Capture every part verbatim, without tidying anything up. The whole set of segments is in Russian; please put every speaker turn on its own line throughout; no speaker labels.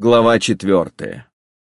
Глава четвертая.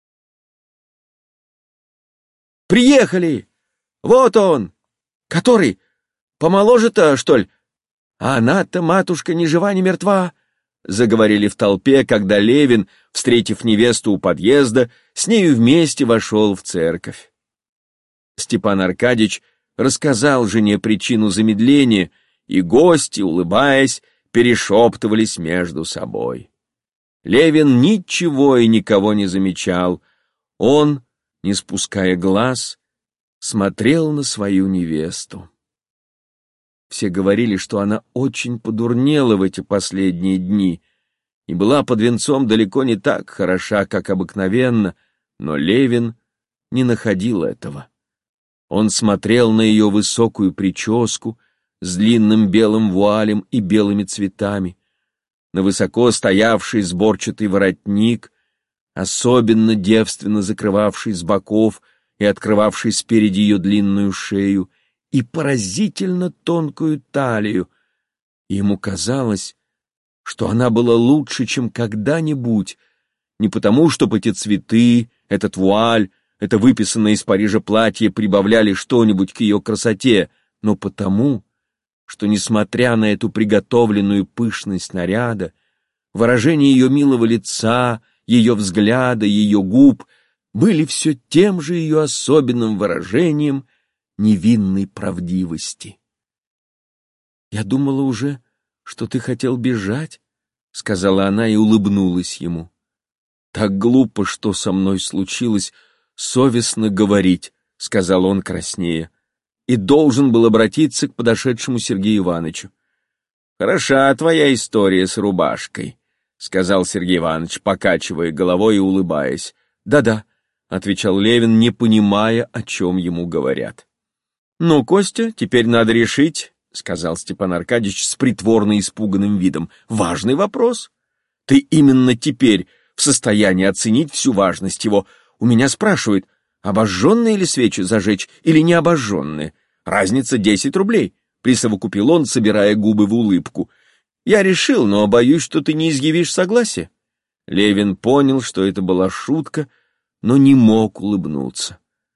«Приехали! Вот он! Который? Помоложе-то, что ли? А она-то, матушка, ни жива, ни мертва!» Заговорили в толпе, когда Левин, встретив невесту у подъезда, с нею вместе вошел в церковь. Степан Аркадьич рассказал жене причину замедления, и гости, улыбаясь, перешептывались между собой. Левин ничего и никого не замечал. Он, не спуская глаз, смотрел на свою невесту. Все говорили, что она очень подурнела в эти последние дни и была под венцом далеко не так хороша, как обыкновенно, но Левин не находил этого. Он смотрел на ее высокую прическу с длинным белым вуалем и белыми цветами, на высоко стоявший сборчатый воротник, особенно девственно закрывавший с боков и открывавший спереди ее длинную шею, и поразительно тонкую талию. Ему казалось, что она была лучше, чем когда-нибудь, не потому, чтобы эти цветы, этот вуаль, это выписанное из Парижа платье прибавляли что-нибудь к ее красоте, но потому, что, несмотря на эту приготовленную пышность наряда, выражение ее милого лица, ее взгляда, ее губ были все тем же ее особенным выражением невинной правдивости. «Я думала уже, что ты хотел бежать», — сказала она и улыбнулась ему. «Так глупо, что со мной случилось, совестно говорить», — сказал он краснея, и должен был обратиться к подошедшему Сергею Ивановичу. «Хороша твоя история с рубашкой», — сказал Сергей Иванович, покачивая головой и улыбаясь. «Да-да», — отвечал Левин, не понимая, о чем ему говорят. «Ну, Костя, теперь надо решить», — сказал Степан Аркадьич с притворно испуганным видом. «Важный вопрос. Ты именно теперь в состоянии оценить всю важность его. У меня спрашивают, обожженные ли свечи зажечь или не обожженные? Разница десять рублей», — присовокупил он, собирая губы в улыбку. «Я решил, но боюсь, что ты не изъявишь согласия». Левин понял, что это была шутка, но не мог улыбнуться.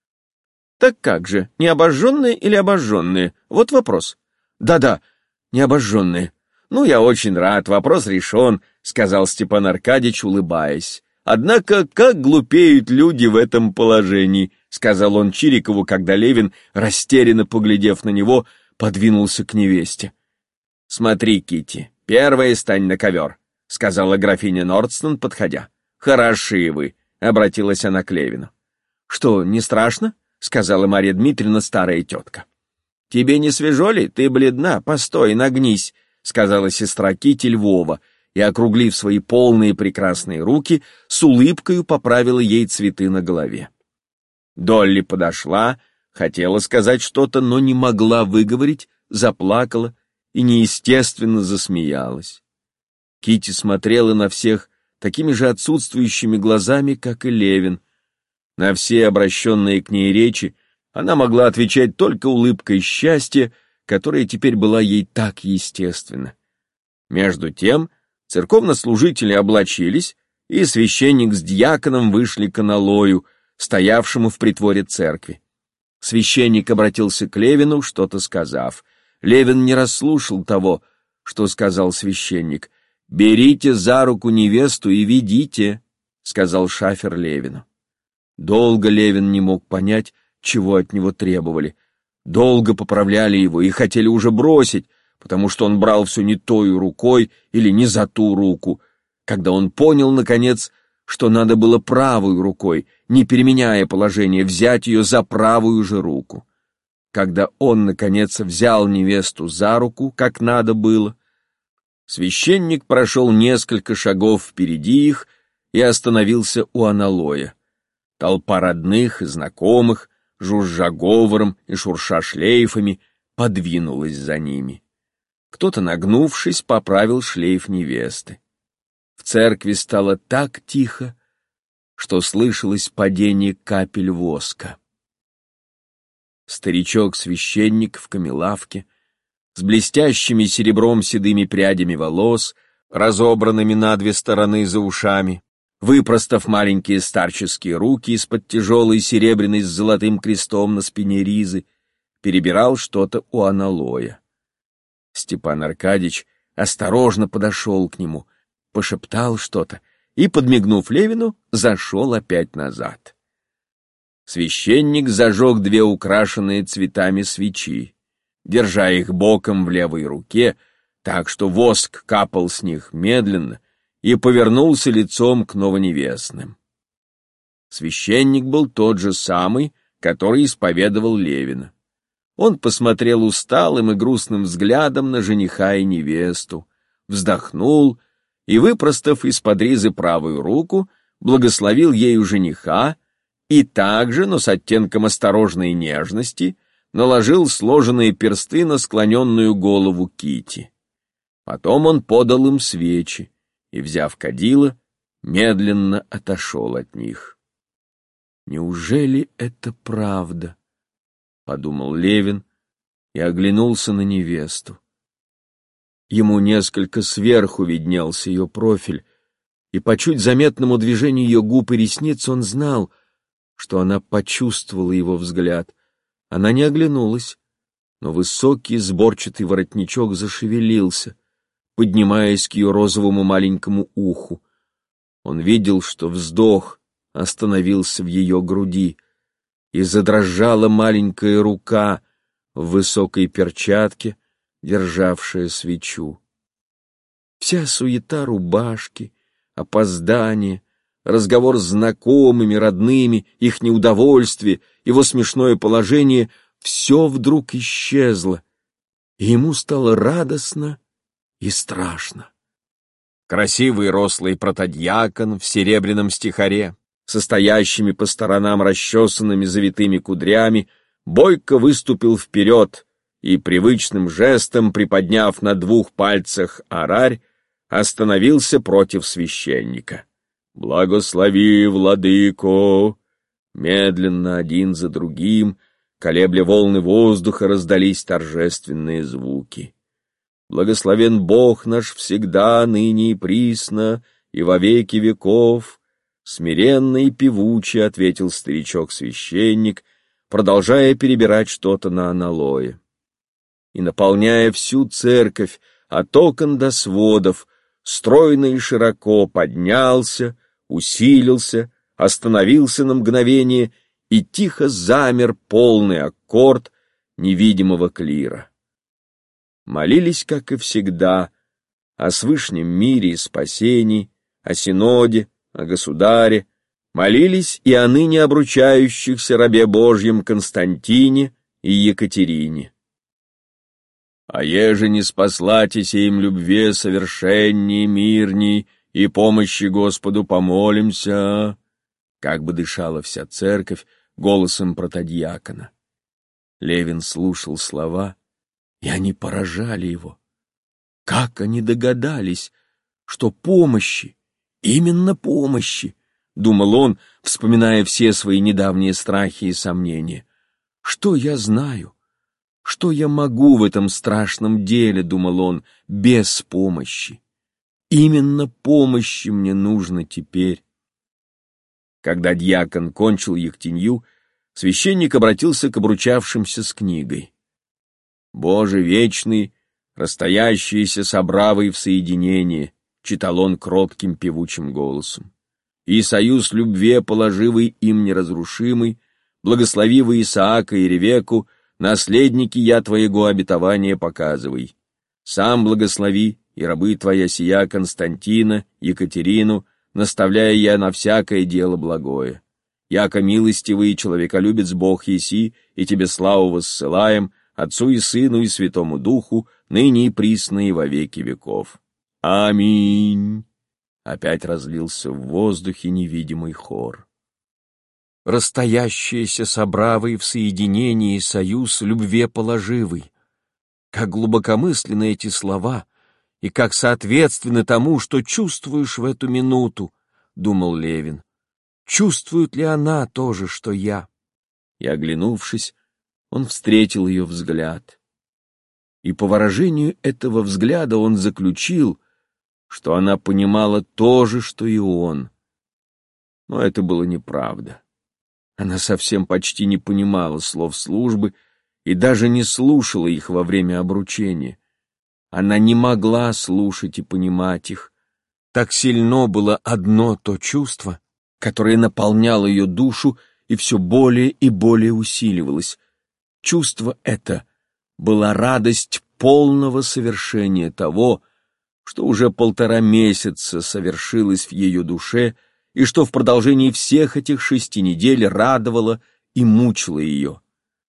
«Так как же, не обожженные или обожженные? Вот вопрос». «Да-да, не обожженные». «Ну, я очень рад, вопрос решен», — сказал Степан Аркадьич, улыбаясь. «Однако, как глупеют люди в этом положении», — сказал он Чирикову, когда Левин, растерянно поглядев на него, подвинулся к невесте. «Смотри, Китти, первая стань на ковер», — сказала графиня Нордстон, подходя. «Хороши вы», — обратилась она к Левину. «Что, не страшно?» — сказала Марья Дмитриевна, старая тетка. «Тебе не свежо ли? Ты бледна. Постой, нагнись», — сказала сестра Кити Львова, и, округлив свои полные прекрасные руки, с улыбкою поправила ей цветы на голове. Долли подошла, хотела сказать что-то, но не могла выговорить, заплакала и неестественно засмеялась. Кити смотрела на всех такими же отсутствующими глазами, как и Левин. На все обращенные к ней речи она могла отвечать только улыбкой счастья, которая теперь была ей так естественна. Между тем церковнослужители облачились, и священник с дьяконом вышли к аналою, стоявшему в притворе церкви. Священник обратился к Левину, что-то сказав. Левин не расслушал того, что сказал священник. «Берите за руку невесту и ведите», — сказал шафер Левину. Долго Левин не мог понять, чего от него требовали. Долго поправляли его и хотели уже бросить, потому что он брал все не той рукой или не за ту руку. Когда он понял, наконец, что надо было правой рукой, не переменяя положение, взять ее за правую же руку. Когда он, наконец, взял невесту за руку, как надо было, священник прошел несколько шагов впереди их и остановился у аналоя. Толпа родных и знакомых, жужжа говором и шурша шлейфами, подвинулась за ними. Кто-то, нагнувшись, поправил шлейф невесты. В церкви стало так тихо, что слышалось падение капель воска. Старичок-священник в камелавке, с блестящими серебром седыми прядями волос, разобранными на две стороны за ушами, выпростав маленькие старческие руки из-под тяжелой серебряной с золотым крестом на спине ризы, перебирал что-то у аналоя. Степан Аркадьич осторожно подошел к нему, пошептал что-то и, подмигнув Левину, зашел опять назад. Священник зажег две украшенные цветами свечи, держа их боком в левой руке, так что воск капал с них медленно, и повернулся лицом к новоневестным. Священник был тот же самый, который исповедовал Левина. Он посмотрел усталым и грустным взглядом на жениха и невесту, вздохнул и, выпростав из-под ризы правую руку, благословил ею жениха и также, но с оттенком осторожной нежности, наложил сложенные персты на склоненную голову Кити. Потом он подал им свечи и, взяв кадило, медленно отошел от них. «Неужели это правда?» — подумал Левин и оглянулся на невесту. Ему несколько сверху виднелся ее профиль, и по чуть заметному движению ее губ и ресниц он знал, что она почувствовала его взгляд. Она не оглянулась, но высокий сборчатый воротничок зашевелился, поднимаясь к ее розовому маленькому уху. Он видел, что вздох остановился в ее груди, и задрожала маленькая рука в высокой перчатке, державшая свечу. Вся суета рубашки, опоздание, разговор с знакомыми, родными, их неудовольствие, его смешное положение — все вдруг исчезло, и ему стало радостно и страшно. Красивый рослый протодьякон в серебряном стихаре, состоящими по сторонам расчесанными завитыми кудрями, бойко выступил вперед и, привычным жестом приподняв на двух пальцах арарь, остановился против священника. «Благослови, владыко!» Медленно, один за другим, колебля волны воздуха, раздались торжественные звуки. «Благословен Бог наш всегда, ныне и присно, и во веки веков!» Смиренно и певуче ответил старичок-священник, продолжая перебирать что-то на аналое. И, наполняя всю церковь от окон до сводов, стройно и широко поднялся, усилился, остановился на мгновение и тихо замер полный аккорд невидимого клира. Молились, как и всегда, о свышнем мире и спасении, о синоде, о государе, молились и о ныне обручающихся рабе Божьем Константине и Екатерине. «А еже не спаслатись им любве совершенней, мирней, и помощи Господу помолимся», как бы дышала вся церковь голосом протодьякона. Левин слушал слова, и они поражали его. Как они догадались, что помощи, именно помощи, думал он, вспоминая все свои недавние страхи и сомнения. Что я знаю? Что я могу в этом страшном деле, думал он, без помощи? Именно помощи мне нужно теперь. Когда дьякон кончил ектенью, священник обратился к обручавшимся с книгой. «Боже вечный, расстоящиеся собравы в соединение», — читал он кротким певучим голосом. «И союз любве положивый им неразрушимый, благословивый Исаака и Ревеку, наследники я твоего обетования показывай. Сам благослови и рабы твоя сия Константина, Екатерину, наставляя я на всякое дело благое. Яко милостивый и человеколюбец Бог еси, и тебе славу воссылаем, Отцу и Сыну и Святому Духу, ныне и присно и во веки веков. Аминь!» Опять разлился в воздухе невидимый хор. Расстоящиеся собравы в соединении союз любве положивый. Как глубокомысленны эти слова, и как соответственны тому, что чувствуешь в эту минуту, думал Левин. Чувствует ли она то же, что я? И, оглянувшись, он встретил ее взгляд. И по выражению этого взгляда он заключил, что она понимала то же, что и он, Но это было неправда. Она совсем почти не понимала слов службы и даже не слушала их во время обручения. Она не могла слушать и понимать их. Так сильно было одно то чувство, которое наполняло ее душу и все более и более усиливалось. Чувство это была радость полного совершения того, что уже полтора месяца совершилось в ее душе и что в продолжении всех этих шести недель радовало и мучило ее.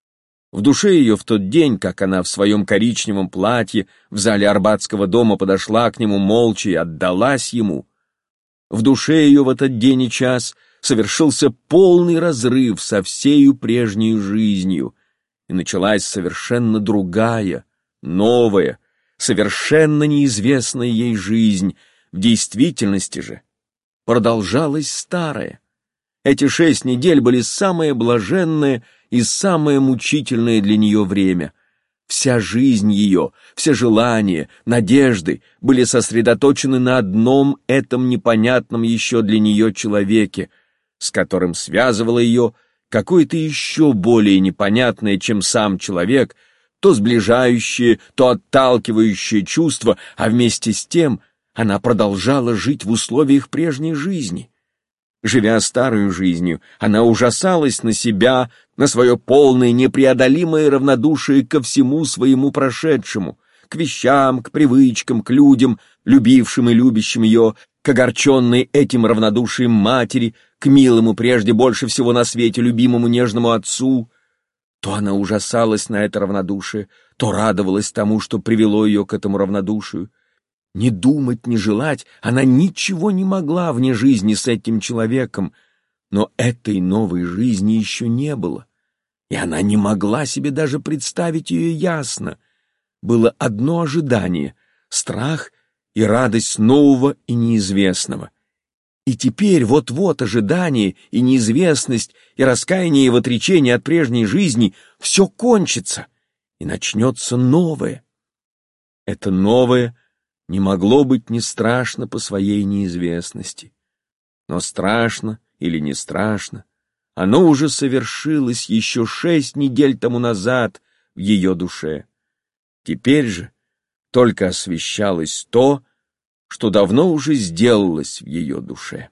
В душе ее в тот день, как она в своем коричневом платье в зале Арбатского дома подошла к нему молча и отдалась ему, в душе ее в этот день и час совершился полный разрыв со всею прежней жизнью, и началась совершенно другая, новая, совершенно неизвестная ей жизнь. В действительности же продолжалась старая. Эти шесть недель были самое блаженное и самое мучительное для нее время. Вся жизнь ее, все желания, надежды были сосредоточены на одном этом непонятном еще для нее человеке, с которым связывало ее какое-то еще более непонятное, чем сам человек, то сближающее, то отталкивающее чувство, а вместе с тем она продолжала жить в условиях прежней жизни. Живя старой жизнью, она ужасалась на себя, на свое полное непреодолимое равнодушие ко всему своему прошедшему, к вещам, к привычкам, к людям, любившим и любящим ее, к огорченной этим равнодушием матери, к милому прежде больше всего на свете любимому нежному отцу. То она ужасалась на это равнодушие, то радовалась тому, что привело ее к этому равнодушию. Не думать, не желать она ничего не могла вне жизни с этим человеком, но этой новой жизни еще не было, и она не могла себе даже представить ее ясно. Было одно ожидание — страх и радость нового и неизвестного. И теперь вот-вот ожидание и неизвестность и раскаяние и отречение от прежней жизни все кончится, и начнется новое. Это новое не могло быть не страшно по своей неизвестности. Но страшно или не страшно, оно уже совершилось еще шесть недель тому назад в ее душе. Теперь же только освещалось то, что давно уже сделалось в ее душе.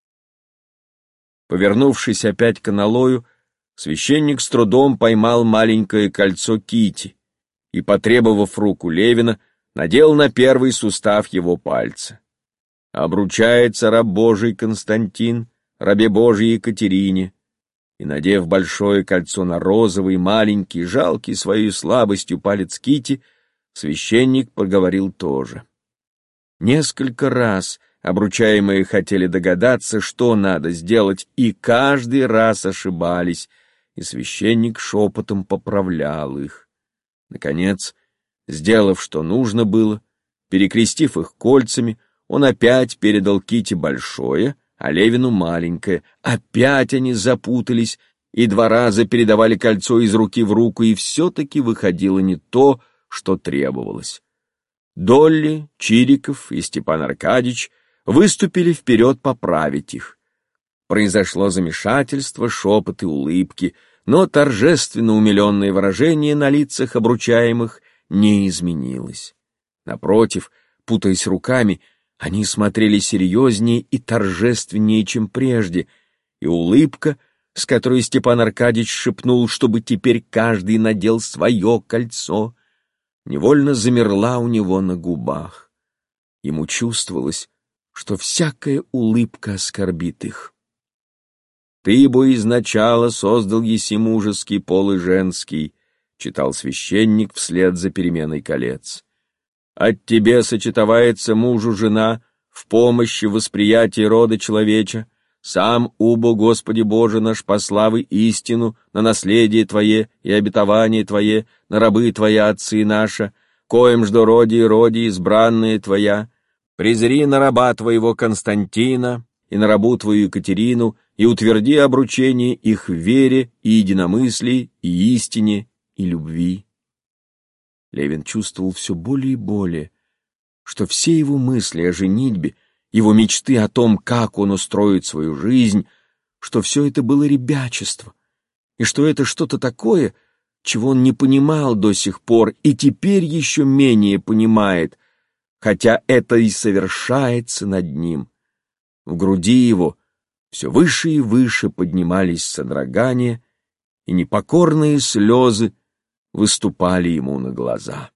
Повернувшись опять к аналою, священник с трудом поймал маленькое кольцо Кити и, потребовав руку Левина, надел на первый сустав его пальца. Обручается раб Божий Константин, рабе Божьей Екатерине, и, надев большое кольцо на розовый, маленький, жалкий своей слабостью палец Кити, священник проговорил тоже. Несколько раз обручаемые хотели догадаться, что надо сделать, и каждый раз ошибались, и священник шепотом поправлял их. Наконец, сделав, что нужно было, перекрестив их кольцами, он опять передал Кити большое, а Левину маленькое. Опять они запутались и два раза передавали кольцо из руки в руку, и все-таки выходило не то, что требовалось. Долли, Чириков и Степан Аркадьич выступили вперед поправить их. Произошло замешательство, шепот и улыбки, но торжественно умиленное выражение на лицах обручаемых не изменилось. Напротив, путаясь руками, они смотрели серьезнее и торжественнее, чем прежде, и улыбка, с которой Степан Аркадьич шепнул, чтобы теперь каждый надел свое кольцо, невольно замерла у него на губах. Ему чувствовалось, что всякая улыбка оскорбит их. «Ты бы изначала создал еси мужеский пол и женский», — читал священник вслед за переменой колец. «От тебе сочетовается мужу жена в помощи восприятия рода человеча, сам убо, Господи Боже наш, по славы истину, на наследие Твое и обетование Твое, на рабы Твои отцы наша, коим ждо роди и роди избранные Твоя, презри на раба Твоего Константина и на рабу Твою Екатерину, и утверди обручение их в вере и единомыслии, и истине, и любви». Левин чувствовал все более и более, что все его мысли о женитьбе его мечты о том, как он устроит свою жизнь, что все это было ребячество, и что это что-то такое, чего он не понимал до сих пор и теперь еще менее понимает, хотя это и совершается над ним. В груди его все выше и выше поднимались содрогания, и непокорные слезы выступали ему на глаза.